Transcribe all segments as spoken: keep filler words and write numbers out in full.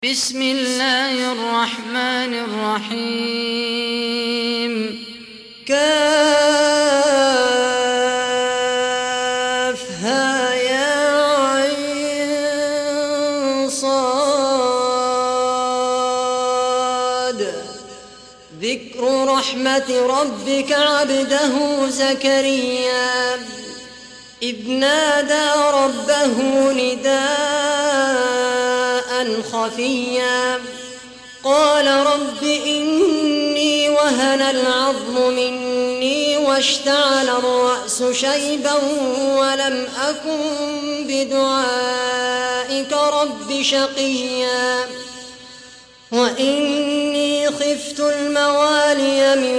بسم الله الرحمن الرحيم. كافها يا عين صاد. ذكر رحمة ربك عبده زكريا إذ نادى ربه نداء خفيا قال رب إني وهن العظم مني واشتعل الرأس شيبا ولم أكن بدعائك رب شقيا وإني خفت الموالي من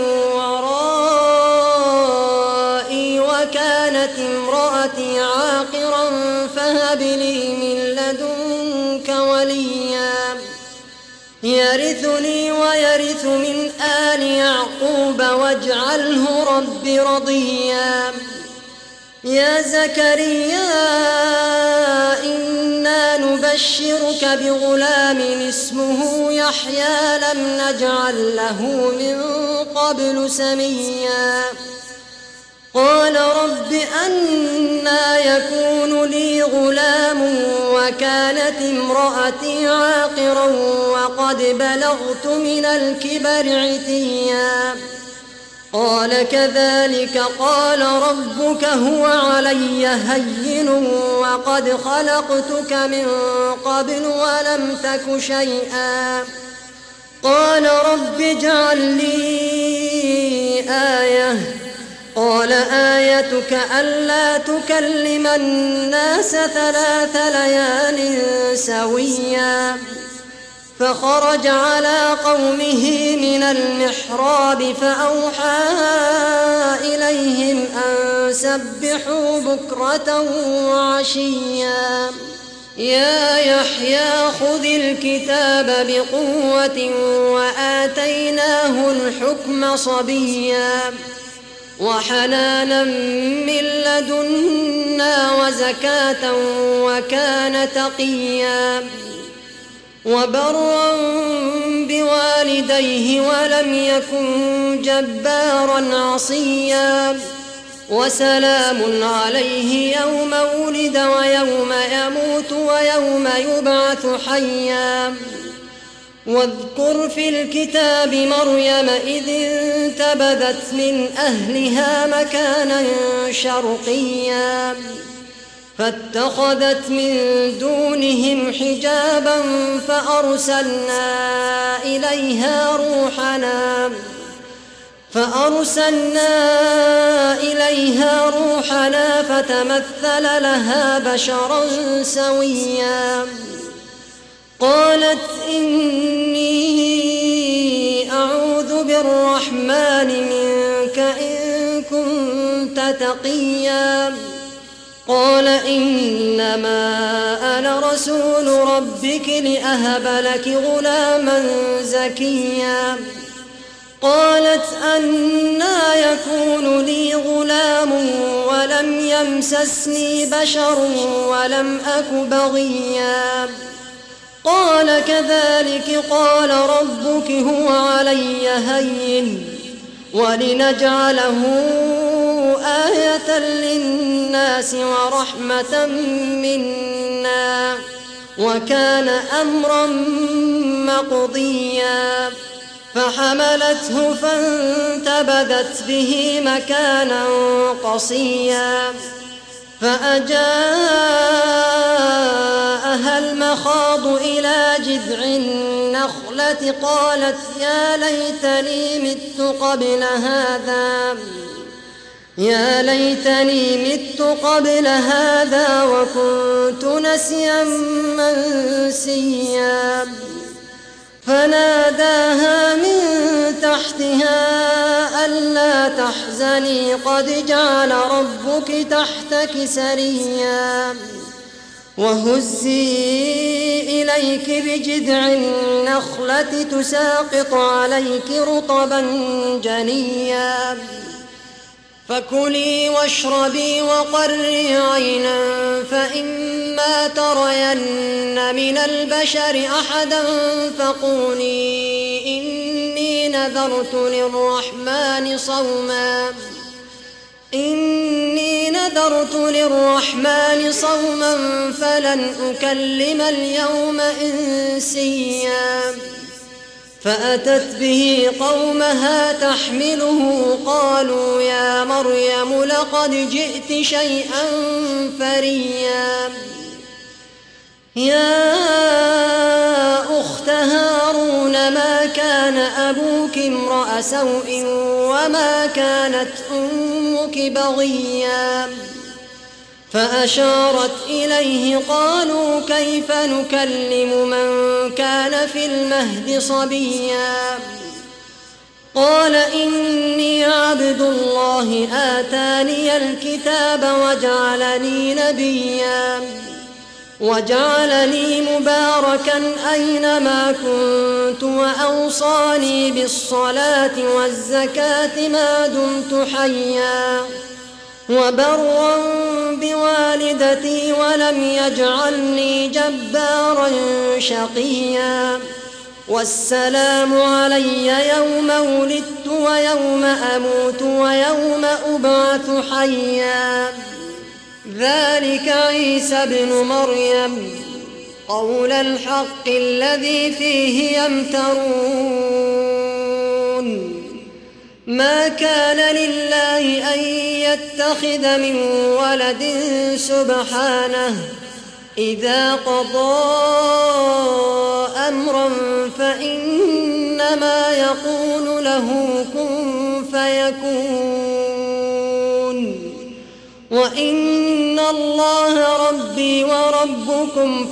ورائي وكانت امرأتي عاقرا فهب لي من لدنك وليا يرثني ويرث من آل يعقوب واجعله رب رضيا. يا زكريا إنا نبشرك بغلام اسمه يحيى لم نجعل له من قبل سميا قال رب أنى يكون لي غلام وكانت امرأتي عاقرا وقد بلغت من الكبر عتيا قال كذلك قال ربك هو علي هين وقد خلقتك من قبل ولم تك شيئا قال رب اجعل لي آية قال آيتك ألا تكلم الناس ثلاث ليال سويا فخرج على قومه من المحراب فأوحى إليهم أن سبحوا بكرة وعشيا يا يحيى خذ الكتاب بقوة وآتيناه الحكم صبيا وحنانا من لدنا وزكاة وكان تقيا وبرا بوالديه ولم يكن جبارا عصيا وسلام عليه يوم ولد ويوم يموت ويوم يبعث حيا واذكر في الكتاب مريم إذ انتبذت من أهلها مكانا شرقيا فاتخذت من دونهم حجابا فأرسلنا إليها روحنا فأرسلنا إليها روحنا فتمثل لها بشرا سويا قالت إني أعوذ بالرحمن منك إن كنت تقيا قال إنما أنا رسول ربك لأهب لك غلاما زكيا قالت أنى يكون لي غلام ولم يمسسني بشر ولم أك بغيا قال كذلك قال ربك هو علي هين ولنجعله آية للناس ورحمة منا وكان أمرا مقضيا فحملته فانتبذت به مكانا قصيا فأجاءها المخاض إلى جذع النخلة قالت يا ليتني مت قبل هذا يا ليتني مت قبل هذا وكنت نسيا منسيا فناداها من تحتها ألا تحزني قد جعل ربك تحتك سريا وهزي إليك بجذع النخلة تساقط عليك رطبا جنيا فكلي واشربي وقري عينا فإما ترين من البشر أحدا فقولي إني نذرت للرحمن صوما إني نذرت للرحمن صوما فلن أكلم اليوم إنسيا فأتت به قومها تحمله قالوا يا مريم لقد جئت شيئا فريا يا أخت هارون ما كان أبوك امرأ سوء وما كانت أمك بغيا فأشارت إليه قالوا كيف نكلم من كان في المهد صبيا قال إني عبد الله آتاني الكتاب وجعلني نبيا وجعلني مباركا أينما كنت وأوصاني بالصلاة والزكاة ما دمت حيا وبرا بوالدتي ولم يجعلني جبارا شقيا والسلام علي يوم ولدت ويوم أموت ويوم أبعث حيا ذلك عيسى ابن مريم قول الحق الذي فيه يمترون ما كان لله أن يتخذ من ولد سبحانه إذا قضى أمرا فإنما يقول له كن فيكون وإن الله ربي وربكم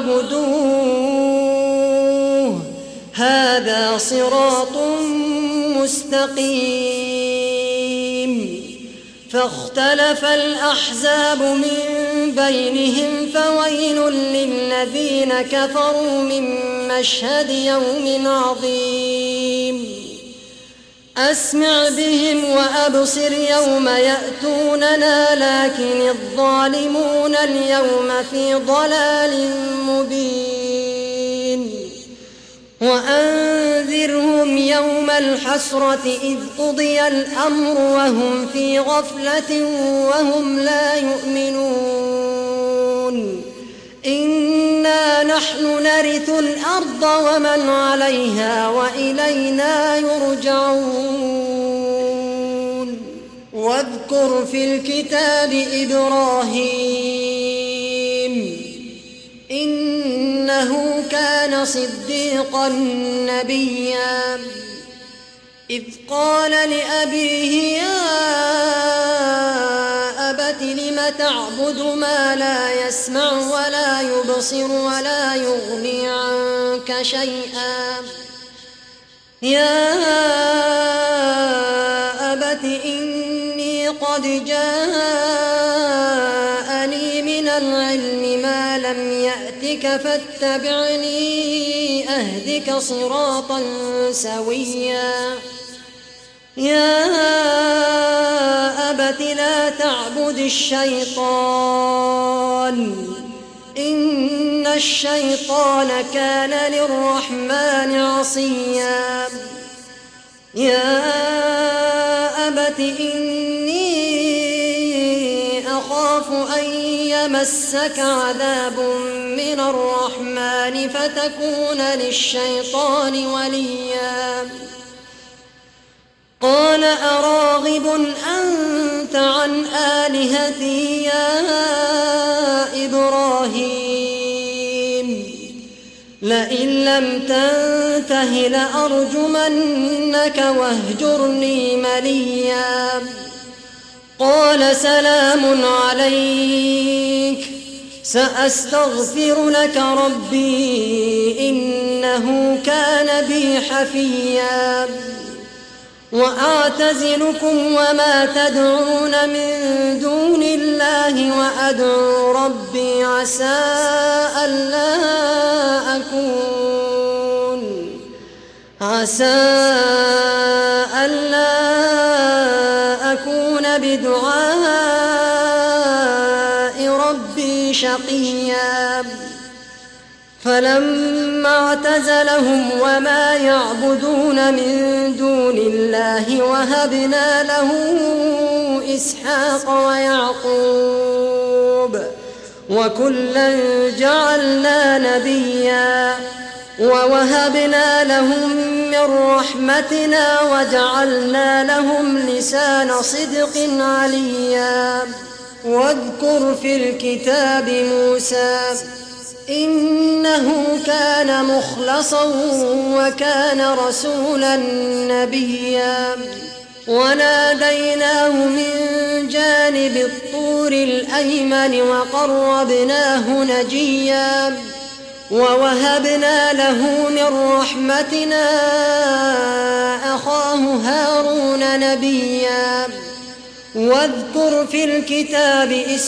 فاعبدوه هذا صراط مستقيم فاختلف الأحزاب من بينهم فويل للذين كفروا من مشهد يوم عظيم أسمع بهم وأبصر يوم يأتوننا لكن الظالمون اليوم في ضلال مبين وأنذرهم يوم الحسرة إذ قضي الأمر وهم في غفلة وهم لا يؤمنون إنا نحن نرث الأرض ومن عليها وإلينا يرجعون واذكر في الكتاب إبراهيم إنه كان صديقا نبيا إذ قال لأبيه يا أبت لم تعبد ما لا يسمع ولا يبصر ولا يغني عنك شيئا يا أبت إني قد جاءني من العلم ما لم يأتك فاتبعني أهدك صراطا سويا يا أبت لا تعبد الشيطان إن الشيطان كان للرحمن عصيا يا أبت إني أخاف أن يمسك عذاب من الرحمن فتكون للشيطان وليا قال أراغب أنت عن آلهتي يا إبراهيم لئن لم تنته لأرجمنك واهجرني مليا قال سلام عليك سأستغفر لك ربي إنه كان بي حفيا وأعتزلكم وما تدعون من دون الله وأدعو ربي عسى ألا أكون عسى ألا أكون بدعاء ربي شقيا فلما اعتزلهم وما يعبدون من دون الله وهبنا له إسحاق ويعقوب وكلا جعلنا نبيا ووهبنا لهم من رحمتنا وجعلنا لهم لسان صدق عليا واذكر في الكتاب موسى إنه كان مخلصا وكان رسولا نبيا وناديناه من جانب الطور الأيمن وقربناه نجيا ووهبنا له من رحمتنا أخاه هارون نبيا واذكر في الكتاب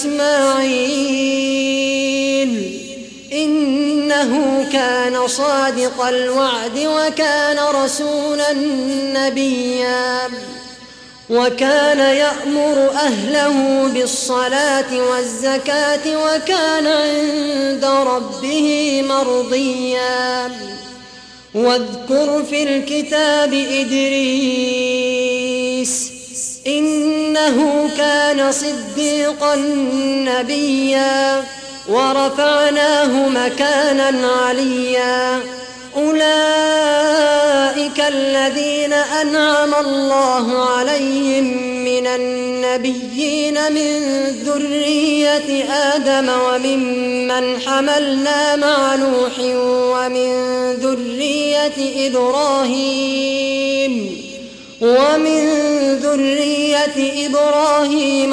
إسماعيل إنه كان صادق الوعد وكان رسولا نبيا وكان يأمر أهله بالصلاة والزكاة وكان عند ربه مرضيا واذكر في الكتاب إدريس إنه كان صديقا نبيا ورفعناه مكانا عليا أولئك الذين أنعم الله عليهم من النبيين من ذرية آدم وممن حملنا مع نوح ومن ذرية إبراهيم ومن ذرية إبراهيم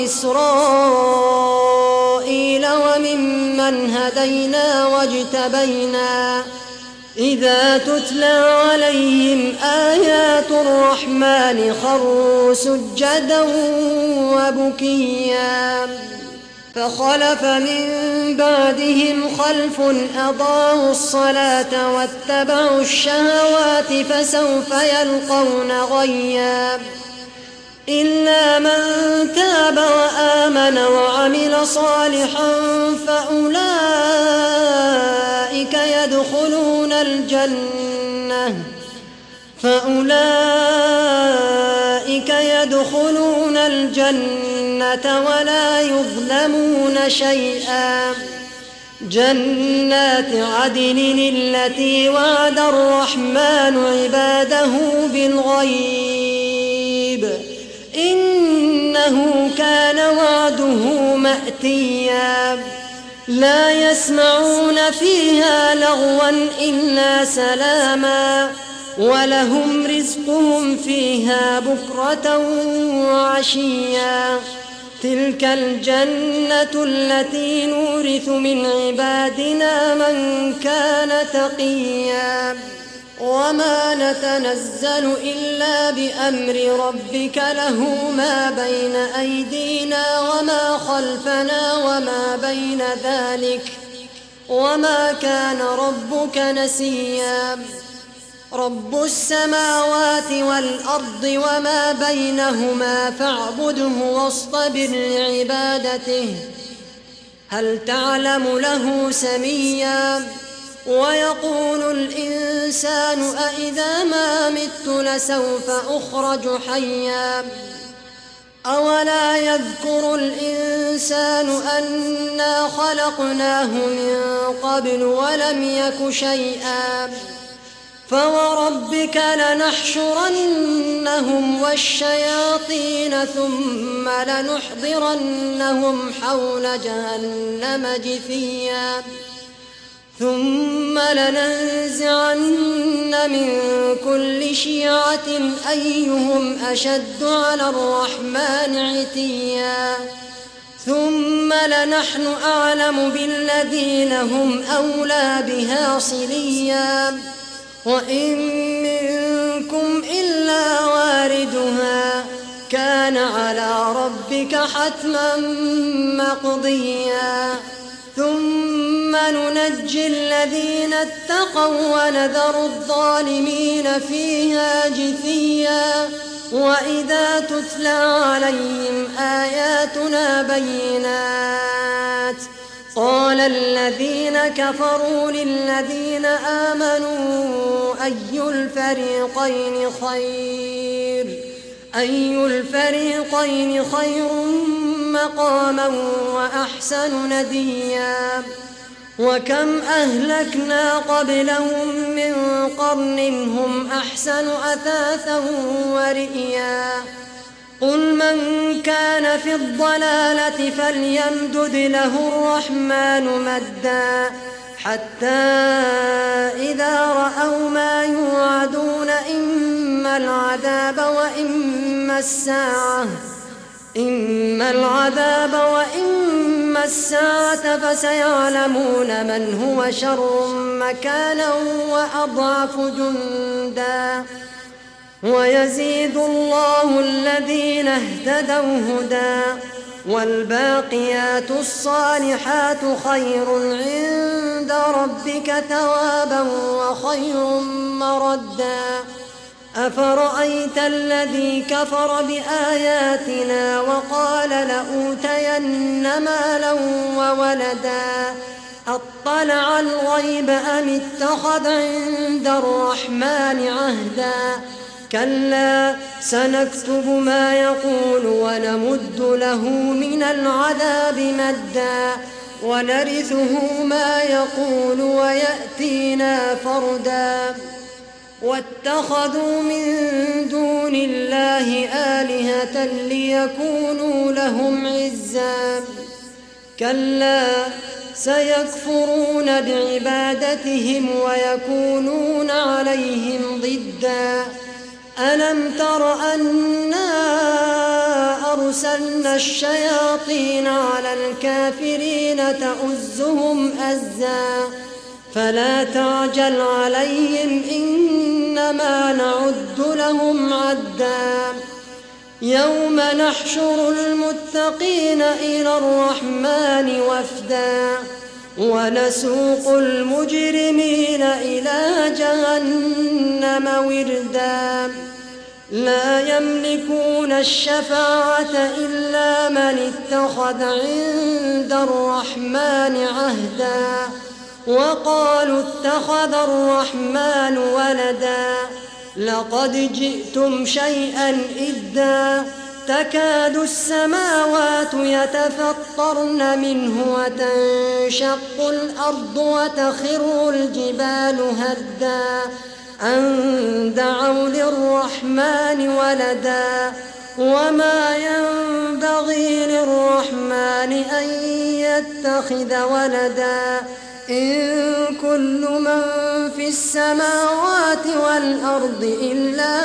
وإسرائيل وممن هدينا واجتبينا إذا تتلى عليهم آيات الرحمن خروا سجدا وبكيا فخلف من بعدهم خلف أضاعوا الصلاة واتبعوا الشهوات فسوف يلقون غيا إلا من تاب وآمن وعمل صالحا فأولئك يدخلون الجنة فأولئك يدخلون الجنة ولا يظلمون شيئا جنات عدن التي وعد الرحمن عباده بالغيب إنه كان وعده مأتيا لا يسمعون فيها لغوا إلا سلاما ولهم رزقهم فيها بكرة وعشيا تلك الجنة التي نورث من عبادنا من كان تقيا وما نتنزل إلا بأمر ربك له ما بين أيدينا وما خلفنا وما بين ذلك وما كان ربك نسيا رب السماوات والأرض وما بينهما فاعبده واصطبر لعبادته هل تعلم له سميا ويقول الإنسان أإذا ما مت لسوف أخرج حيا أولا يذكر الإنسان أنا خلقناه من قبل ولم يك شيئا فوربك لنحشرنهم والشياطين ثم لنحضرنهم حول جهنم جثيا ثم لننزعن من كل شيعة أيهم أشد على الرحمن عتيا ثم لنحن أعلم بالذين هم أولى بها صليا وإن منكم إلا واردها كان على ربك حتما مقضيا ثم ننجي الذين اتقوا ونذر الظالمين فيها جثيا وإذا تتلى عليهم آياتنا بينات قال الذين كفروا للذين آمنوا أي الفريقين خير أي الفريقين خير مقاما وأحسن نديا وكم أهلكنا قبلهم من قرن هم أحسن أثاثا ورئيا قل من كان في الضلالة فليمدد له الرحمن مدا حتى إذا رأوا ما يوعدون إما العذاب وإما الساعة إما العذاب وإما الساعة فسيعلمون من هو شر مكانا وأضعف جندا ويزيد الله الذين اهتدوا هدى والباقيات الصالحات خير عند ربك ثوابا وخير مردا أفرأيت الذي كفر بآياتنا وقال لأوتين مالا وولدا أطلع الغيب أم اتخذ عند الرحمن عهدا كلا سنكتب ما يقول ونمد له من العذاب مدا ونرثه ما يقول ويأتينا فردا واتخذوا من دون الله آلهة ليكونوا لهم عزا كلا سيكفرون بعبادتهم ويكونون عليهم ضدا ألم تر أنا أرسلنا الشياطين على الكافرين تؤزهم أزا فلا تعجل عليهم إنما نعد لهم عدا يوم نحشر المتقين إلى الرحمن وفدا ونسوق المجرمين إلى جهنم وردا لا يملكون الشفاعة إلا من اتخذ عند الرحمن عهدا وقالوا اتخذ الرحمن ولدا لقد جئتم شيئا إدا تكاد السماوات يتفطرن منه وتنشق الأرض وتخر الجبال هدا أن دعوا للرحمن ولدا وما ينبغي للرحمن أن يتخذ ولدا إن كل من في السماوات والأرض إلا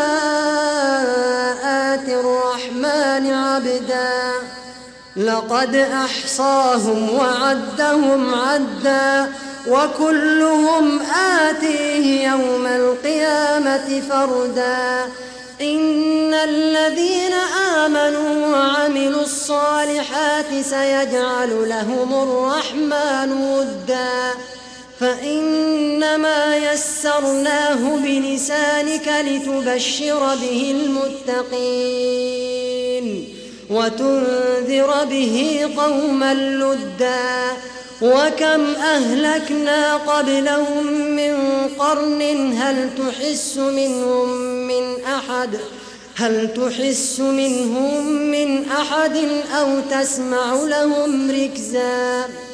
آتي الرحمن عبدا لقد أحصاهم وعدهم عدا وكلهم آتيه يوم القيامة فردا إن الذين آمنوا وعملوا الصالحات سيجعل لهم الرحمن ودا فإنما يسرناه بلسانك لتبشر به المتقين وتنذر به قوما لدا وكم أهلكنا قبلهم من قرن هل تحس منهم من أحد هل تحس منهم من أحد أو تسمع لهم ركزا